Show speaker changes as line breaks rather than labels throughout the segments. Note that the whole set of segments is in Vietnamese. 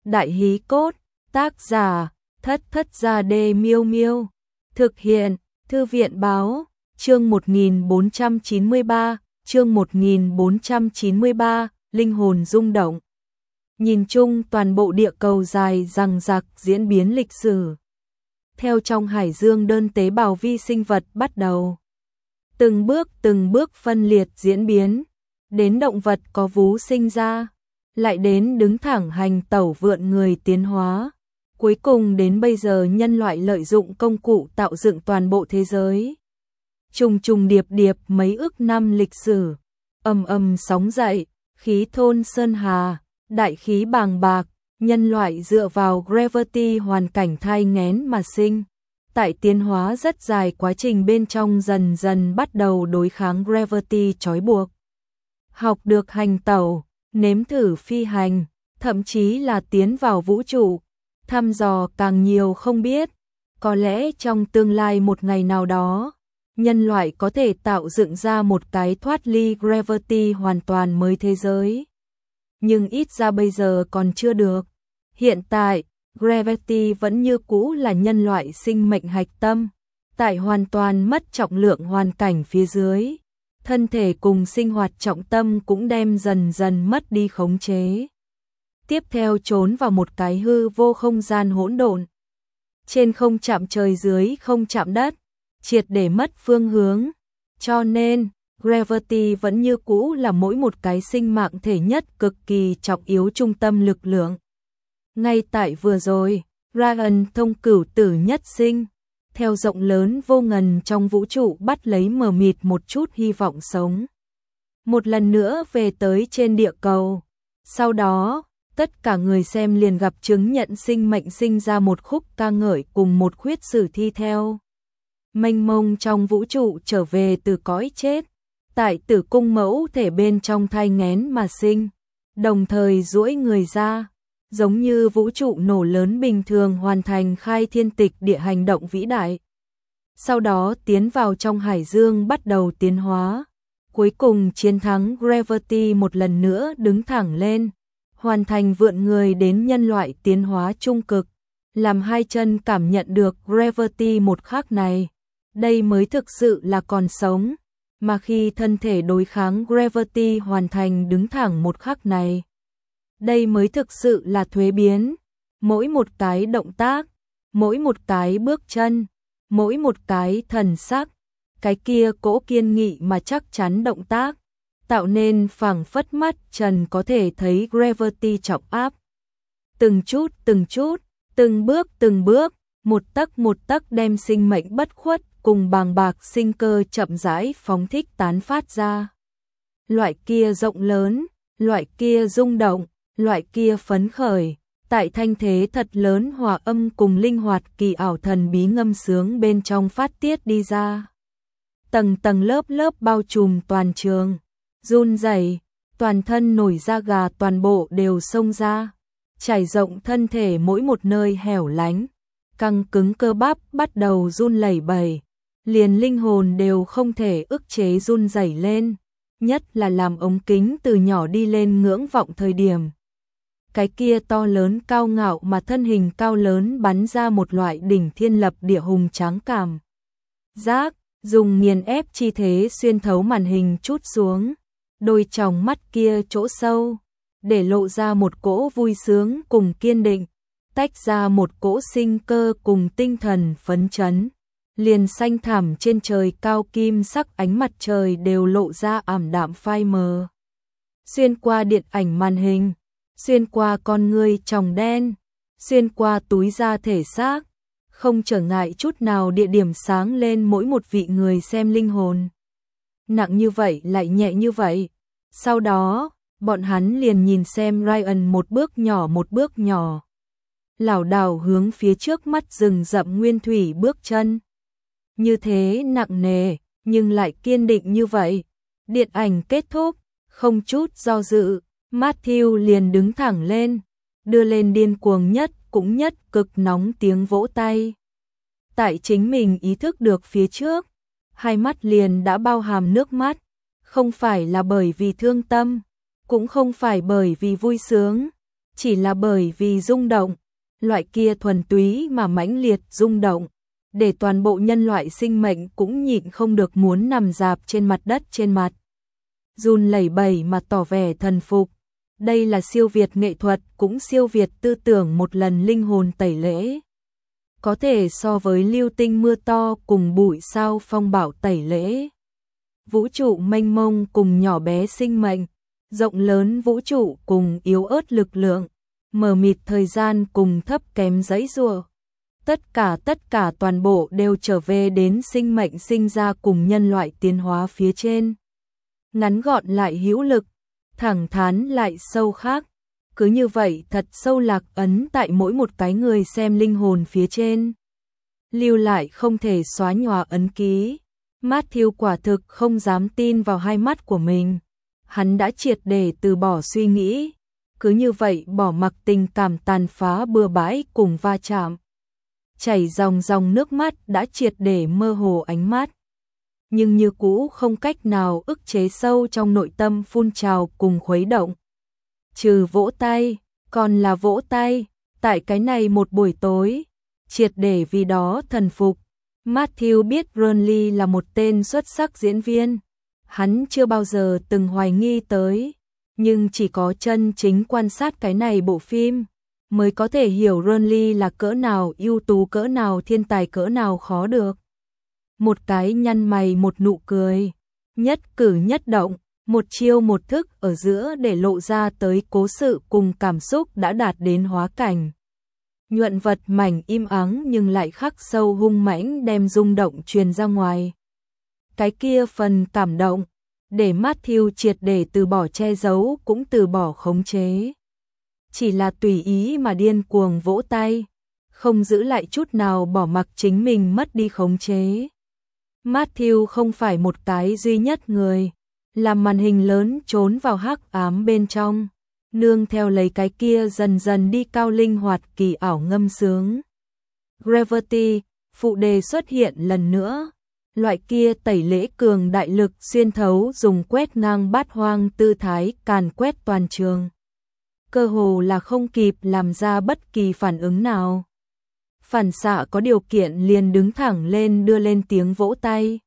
Đại hí cốt, tác giả, Thất Thất Gia Đê Miêu Miêu. Thực hiện, Thư viện báo, chương 1493, chương 1493, linh hồn rung động. Nhìn chung toàn bộ địa cầu dài dằng dặc diễn biến lịch sử. Theo trong hải dương đơn tế bào vi sinh vật bắt đầu. Từng bước phân liệt diễn biến. Đến động vật có vú sinh ra. Lại đến đứng thẳng hành tẩu vượn người tiến hóa. Cuối cùng đến bây giờ nhân loại lợi dụng công cụ tạo dựng toàn bộ thế giới. Trùng trùng điệp điệp mấy ức năm lịch sử. Ầm ầm sóng dậy, khí thôn sơn hà, đại khí bàng bạc, nhân loại dựa vào gravity hoàn cảnh thai nghén mà sinh. Tại tiến hóa rất dài quá trình bên trong dần dần bắt đầu đối kháng gravity trói buộc. Học được hành tẩu, nếm thử phi hành, thậm chí là tiến vào vũ trụ, thăm dò càng nhiều không biết. Có lẽ trong tương lai một ngày nào đó, nhân loại có thể tạo dựng ra một cái thoát ly gravity hoàn toàn mới thế giới. Nhưng ít ra bây giờ còn chưa được. Hiện tại, gravity vẫn như cũ là nhân loại sinh mệnh hạch tâm. Tại hoàn toàn mất trọng lượng hoàn cảnh phía dưới, thân thể cùng sinh hoạt trọng tâm cũng đem dần dần mất đi khống chế. Tiếp theo trốn vào một cái hư vô không gian hỗn độn. Trên không chạm trời, dưới không chạm đất, triệt để mất phương hướng. Cho nên, gravity vẫn như cũ là mỗi một cái sinh mạng thể nhất cực kỳ trọng yếu trung tâm lực lượng. Ngay tại vừa rồi, Ryan thông cửu tử nhất sinh, theo rộng lớn vô ngần trong vũ trụ bắt lấy mờ mịt một chút hy vọng sống. Một lần nữa về tới trên địa cầu. Sau đó, tất cả người xem liền gặp chứng nhận sinh mệnh sinh ra một khúc ca ngợi cùng một khuyết sử thi theo. Mênh mông trong vũ trụ trở về từ cõi chết, tại tử cung mẫu thể bên trong thai nghén mà sinh, đồng thời duỗi người ra, giống như vũ trụ nổ lớn bình thường hoàn thành khai thiên tịch địa hành động vĩ đại. Sau đó tiến vào trong hải dương bắt đầu tiến hóa, cuối cùng chiến thắng gravity một lần nữa đứng thẳng lên, hoàn thành vượn người đến nhân loại tiến hóa trung cực, làm hai chân cảm nhận được gravity một khắc này. Đây mới thực sự là còn sống, mà khi thân thể đối kháng gravity hoàn thành đứng thẳng một khắc này, đây mới thực sự là thuế biến. Mỗi một cái động tác, mỗi một cái bước chân, mỗi một cái thần sắc, cái kia cỗ kiên nghị mà chắc chắn động tác, tạo nên phảng phất mắt trần có thể thấy gravity trọng áp. Từng chút, từng bước, một tấc đem sinh mệnh bất khuất cùng bàng bạc sinh cơ chậm rãi phóng thích tán phát ra. Loại kia rộng lớn, loại kia rung động, loại kia phấn khởi, tại thanh thế thật lớn hòa âm cùng linh hoạt kỳ ảo thần bí ngâm sướng bên trong phát tiết đi ra. Tầng tầng lớp lớp bao trùm toàn trường, run rẩy, toàn thân nổi da gà toàn bộ đều xông ra, trải rộng thân thể mỗi một nơi hẻo lánh, căng cứng cơ bắp bắt đầu run lẩy bẩy, liền linh hồn đều không thể ức chế run rẩy lên, nhất là làm ống kính từ nhỏ đi lên ngưỡng vọng thời điểm. Cái kia to lớn cao ngạo mà thân hình cao lớn bắn ra một loại đỉnh thiên lập địa hùng tráng cảm giác, dùng nghiền ép chi thế xuyên thấu màn hình chút xuống, đôi tròng mắt kia chỗ sâu, để lộ ra một cỗ vui sướng cùng kiên định, tách ra một cỗ sinh cơ cùng tinh thần phấn chấn. Liền xanh thẳm trên trời cao kim sắc ánh mặt trời đều lộ ra ảm đạm phai mờ. Xuyên qua điện ảnh màn hình, xuyên qua con ngươi tròng đen, xuyên qua túi da thể xác, không trở ngại chút nào địa điểm sáng lên mỗi một vị người xem linh hồn. Nặng như vậy lại nhẹ như vậy. Sau đó, bọn hắn liền nhìn xem Ryan một bước nhỏ, lảo đảo hướng phía trước mắt rừng rậm nguyên thủy bước chân. Như thế nặng nề, nhưng lại kiên định như vậy. Điện ảnh kết thúc, không chút do dự, Matthew liền đứng thẳng lên, đưa lên điên cuồng nhất cũng nhất cực nóng tiếng vỗ tay. Tại chính mình ý thức được phía trước, hai mắt liền đã bao hàm nước mắt, không phải là bởi vì thương tâm, cũng không phải bởi vì vui sướng, chỉ là bởi vì rung động, loại kia thuần túy mà mãnh liệt rung động, để toàn bộ nhân loại sinh mệnh cũng nhịn không được muốn nằm rạp trên mặt đất trên mặt. Run lẩy bẩy mà tỏ vẻ thần phục. Đây là siêu việt nghệ thuật, cũng siêu việt tư tưởng một lần linh hồn tẩy lễ. Có thể so với lưu tinh mưa to cùng bụi sao phong bạo tẩy lễ. Vũ trụ mênh mông cùng nhỏ bé sinh mệnh, rộng lớn vũ trụ cùng yếu ớt lực lượng, mờ mịt thời gian cùng thấp kém giãy giụa. Tất cả toàn bộ đều trở về đến sinh mệnh sinh ra cùng nhân loại tiến hóa phía trên. Ngắn gọn lại hữu lực, thẳng thắn lại sâu khác. Cứ như vậy thật sâu lạc ấn tại mỗi một cái người xem linh hồn phía trên. Lưu lại không thể xóa nhòa ấn ký. Matthew quả thực không dám tin vào hai mắt của mình. Hắn đã triệt để từ bỏ suy nghĩ. Cứ như vậy bỏ mặc tình cảm tàn phá bừa bãi cùng va chạm. Chảy dòng dòng nước mắt đã triệt để mơ hồ ánh mắt. Nhưng như cũ không cách nào ức chế sâu trong nội tâm phun trào cùng khuấy động. Trừ vỗ tay, còn là vỗ tay, tại cái này một buổi tối, triệt để vì đó thần phục. Matthew biết Burnley là một tên xuất sắc diễn viên. Hắn chưa bao giờ từng hoài nghi tới, nhưng chỉ có chân chính quan sát cái này bộ phim, mới có thể hiểu Burnley là cỡ nào ưu tú, cỡ nào thiên tài, cỡ nào khó được. Một cái nhăn mày, một nụ cười, nhất cử nhất động, một chiêu một thức ở giữa để lộ ra tới cố sự cùng cảm xúc đã đạt đến hóa cảnh. Nhuận vật mảnh im ắng nhưng lại khắc sâu hung mãnh đem rung động truyền ra ngoài. Cái kia phần cảm động, để Matthew triệt để từ bỏ che giấu cũng từ bỏ khống chế. Chỉ là tùy ý mà điên cuồng vỗ tay, không giữ lại chút nào, bỏ mặc chính mình mất đi khống chế. Matthew không phải một cái duy nhất người, làm màn hình lớn trốn vào hắc ám bên trong, nương theo lấy cái kia dần dần đi cao linh hoạt kỳ ảo ngâm sướng. Gravity, phụ đề xuất hiện lần nữa, loại kia tẩy lễ cường đại lực xuyên thấu dùng quét ngang bát hoang tư thái càn quét toàn trường. Cơ hồ là không kịp làm ra bất kỳ phản ứng nào. Phản xạ có điều kiện liền đứng thẳng lên đưa lên tiếng vỗ tay.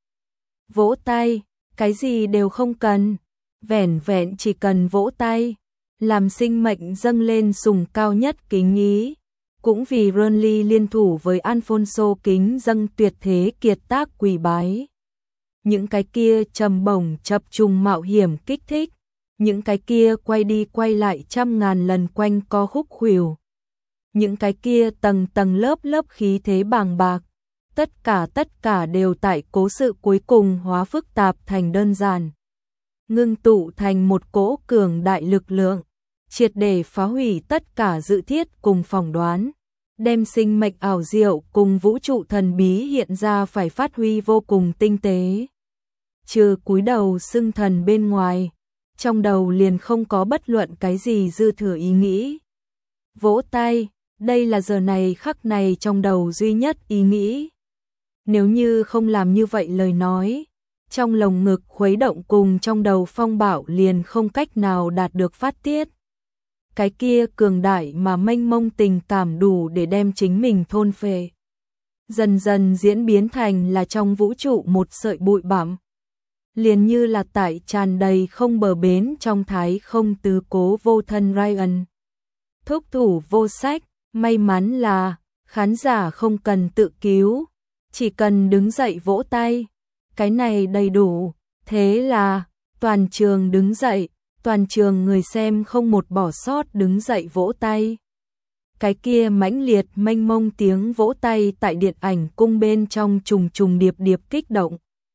Vỗ tay, cái gì đều không cần, vẻn vẹn chỉ cần vỗ tay, làm sinh mệnh dâng lên sùng cao nhất kính ý. Cũng vì Burnley liên thủ với Alfonso kính dâng tuyệt thế kiệt tác quỳ bái. Những cái kia trầm bổng chập trùng mạo hiểm kích thích, những cái kia quay đi quay lại trăm ngàn lần quanh co khúc khuỷu, những cái kia tầng tầng lớp lớp khí thế bàng bạc, tất cả đều tại cố sự cuối cùng hóa phức tạp thành đơn giản, ngưng tụ thành một cỗ cường đại lực lượng, triệt để phá hủy tất cả dự thiết cùng phỏng đoán, đem sinh mệnh ảo diệu cùng vũ trụ thần bí hiện ra phải phát huy vô cùng tinh tế. Trừ cúi đầu xưng thần bên ngoài, trong đầu liền không có bất luận cái gì dư thừa ý nghĩ. Vỗ tay, đây là giờ này khắc này trong đầu duy nhất ý nghĩ. Nếu như không làm như vậy lời nói, trong lồng ngực khuấy động cùng trong đầu phong bạo liền không cách nào đạt được phát tiết. Cái kia cường đại mà mênh mông tình cảm đủ để đem chính mình thôn phệ. Dần dần diễn biến thành là trong vũ trụ một sợi bụi bặm. Liền như là tại tràn đầy không bờ bến trong thái không tứ cố vô thân Ryan. Thúc thủ vô sách, may mắn là khán giả không cần tự cứu, chỉ cần đứng dậy vỗ tay. Cái này đầy đủ, thế là toàn trường đứng dậy, toàn trường người xem không một bỏ sót đứng dậy vỗ tay. Cái kia mãnh liệt mênh mông tiếng vỗ tay tại điện ảnh cung bên trong trùng trùng điệp điệp kích động.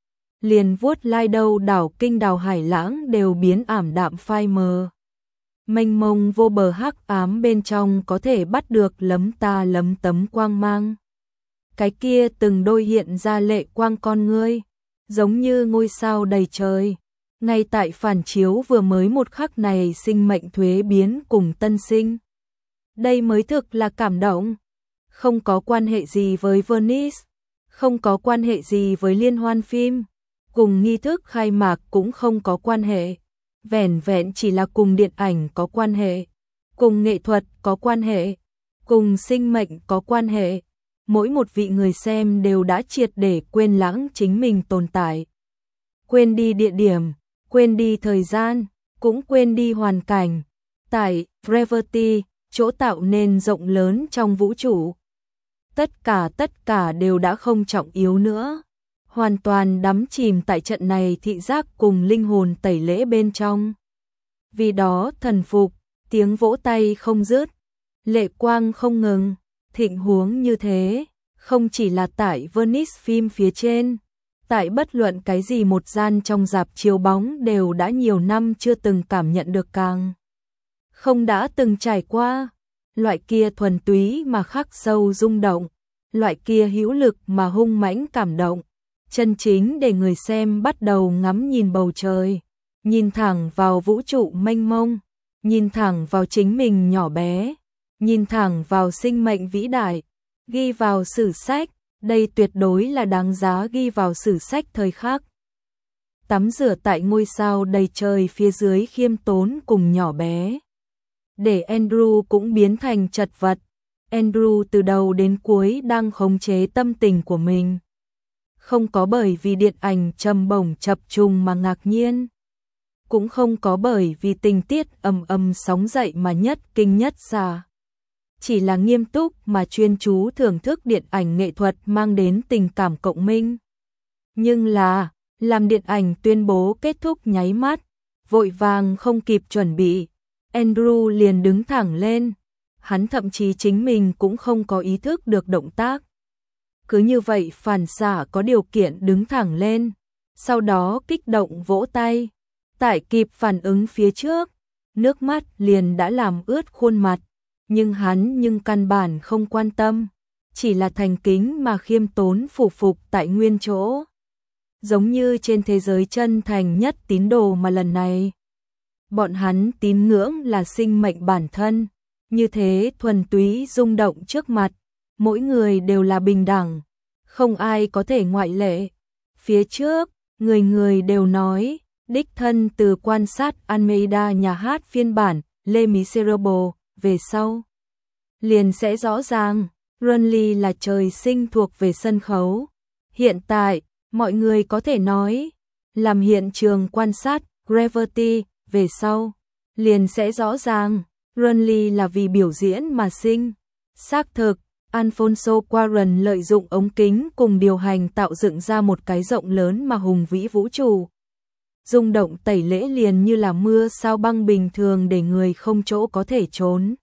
Liền vuốt lai đâu đảo kinh đảo hải lãng đều biến ảm đạm phai mờ. Mênh mông vô bờ hắc ám bên trong có thể bắt được lấm ta lấm tấm quang mang. Cái kia từng đôi hiện ra lệ quang con ngươi, giống như ngôi sao đầy trời. Ngay tại phản chiếu vừa mới một khắc này sinh mệnh thuế biến cùng tân sinh. Đây mới thực là cảm động. Không có quan hệ gì với Venice, không có quan hệ gì với liên hoan phim, cùng nghi thức khai mạc cũng không có quan hệ, vẻn vẹn chỉ là cùng điện ảnh có quan hệ. cùng nghệ thuật có quan hệ, cùng sinh mệnh có quan hệ. Mỗi một vị người xem đều đã triệt để quên lãng chính mình tồn tại. Quên đi địa điểm, quên đi thời gian, cũng quên đi hoàn cảnh. Tại Gravity, chỗ tạo nên rộng lớn trong vũ trụ. Tất cả đều đã không trọng yếu nữa. Hoàn toàn đắm chìm tại trận này thị giác cùng linh hồn tẩy lễ bên trong. Vì đó thần phục, tiếng vỗ tay không dứt, lệ quang không ngừng. Thịnh huống như thế, không chỉ là tại Venice phim phía trên, tại bất luận cái gì một gian trong rạp chiếu bóng đều đã nhiều năm chưa từng cảm nhận được, càng không đã từng trải qua. Loại kia thuần túy mà khắc sâu rung động, loại kia hữu lực mà hung mãnh cảm động, chân chính để người xem bắt đầu ngắm nhìn bầu trời, nhìn thẳng vào vũ trụ mênh mông, nhìn thẳng vào chính mình nhỏ bé, nhìn thẳng vào sinh mệnh vĩ đại, ghi vào sử sách. Đây tuyệt đối là đáng giá ghi vào sử sách thời khắc. Tắm rửa tại ngôi sao đầy trời phía dưới khiêm tốn cùng nhỏ bé. Để Andrew cũng biến thành chật vật. Andrew từ đầu đến cuối đang khống chế tâm tình của mình. Không có bởi vì điện ảnh trầm bổng chập trùng mà ngạc nhiên. Cũng không có bởi vì tình tiết ầm sóng dậy mà nhất kinh nhất xà. Chỉ là nghiêm túc mà chuyên chú thưởng thức điện ảnh nghệ thuật mang đến tình cảm cộng minh. Nhưng là, làm điện ảnh tuyên bố kết thúc nháy mắt, vội vàng không kịp chuẩn bị, Andrew liền đứng thẳng lên. Hắn thậm chí chính mình cũng không có ý thức được động tác. Cứ như vậy phản xạ có điều kiện đứng thẳng lên, sau đó kích động vỗ tay. Tại kịp phản ứng phía trước, nước mắt liền đã làm ướt khuôn mặt. Nhưng hắn căn bản không quan tâm, chỉ là thành kính mà khiêm tốn phục tại nguyên chỗ. Giống như trên thế giới chân thành nhất tín đồ mà lần này. Bọn hắn tín ngưỡng là sinh mệnh bản thân, như thế thuần túy rung động trước mặt, mỗi người đều là bình đẳng, không ai có thể ngoại lệ. Phía trước, người đều nói, đích thân từ quan sát Almeida nhà hát phiên bản Les Miserables, về sau liền sẽ rõ ràng, Runley là trời sinh thuộc về sân khấu. Hiện tại, mọi người có thể nói, làm hiện trường quan sát Gravity, về sau liền sẽ rõ ràng, Runley là vì biểu diễn mà sinh. Xác thực, Alfonso Cuarón lợi dụng ống kính cùng điều hành tạo dựng ra một cái rộng lớn mà hùng vĩ vũ trụ. Rung động tẩy lễ liền như là mưa sao băng bình thường để người không chỗ có thể trốn.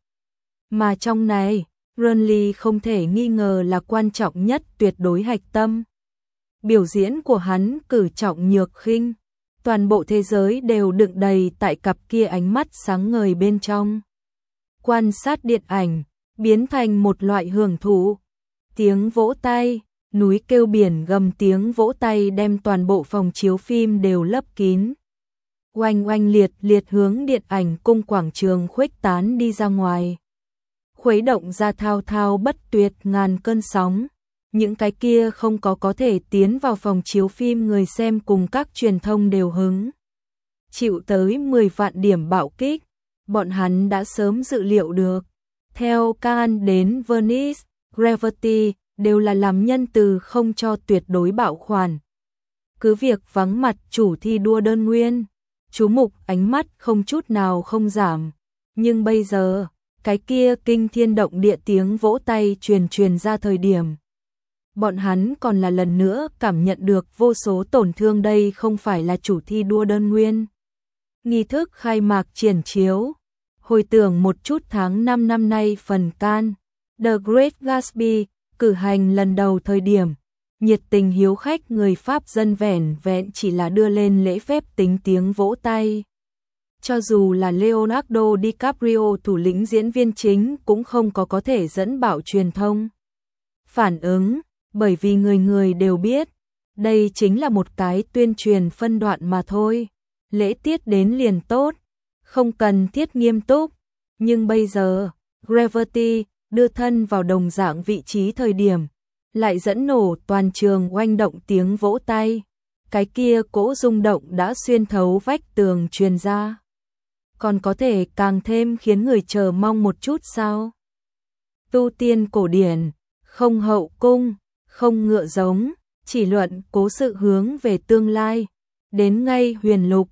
Mà trong này, Runley không thể nghi ngờ là quan trọng nhất, tuyệt đối hạch tâm. Biểu diễn của hắn cử trọng nhược khinh, toàn bộ thế giới đều đựng đầy tại cặp kia ánh mắt sáng ngời bên trong. Quan sát điện ảnh, biến thành một loại hưởng thụ. Tiếng vỗ tay, núi kêu biển gầm, tiếng vỗ tay đem toàn bộ phòng chiếu phim đều lấp kín. Oanh oanh liệt liệt hướng điện ảnh cung quảng trường khuếch tán đi ra ngoài. Khuấy động ra thao thao bất tuyệt ngàn cơn sóng. Những cái kia không có thể tiến vào phòng chiếu phim người xem cùng các truyền thông đều hứng chịu tới 10 vạn điểm bạo kích. Bọn hắn đã sớm dự liệu được. Theo Cannes đến Venice, Gravity đều là làm nhân từ không cho tuyệt đối bảo khoản. Cứ việc vắng mặt chủ thi đua đơn nguyên, chú mục ánh mắt không chút nào không giảm. Nhưng bây giờ, cái kia kinh thiên động địa tiếng vỗ tay truyền ra thời điểm. Bọn hắn còn là lần nữa cảm nhận được vô số tổn thương, đây không phải là chủ thi đua đơn nguyên. Nghi thức khai mạc triển chiếu. Hồi tưởng một chút tháng 5 năm nay phần Cannes, The Great Gatsby, cử hành lần đầu thời điểm, nhiệt tình hiếu khách người Pháp dân vẻn vẹn chỉ là đưa lên lễ phép tính tiếng vỗ tay. Cho dù là Leonardo DiCaprio thủ lĩnh diễn viên chính cũng không có thể dẫn bảo truyền thông phản ứng, bởi vì người đều biết, đây chính là một cái tuyên truyền phân đoạn mà thôi. Lễ tiết đến liền tốt, không cần thiết nghiêm túc. Nhưng bây giờ, Gravity đưa thân vào đồng dạng vị trí thời điểm, lại dẫn nổ toàn trường oanh động tiếng vỗ tay. Cái kia cỗ rung động đã xuyên thấu vách tường truyền ra. còn có thể càng thêm khiến người chờ mong một chút sao? Tu tiên cổ điển, không hậu cung, không ngựa giống, chỉ luận cố sự hướng về tương lai. Đến ngay huyền lục,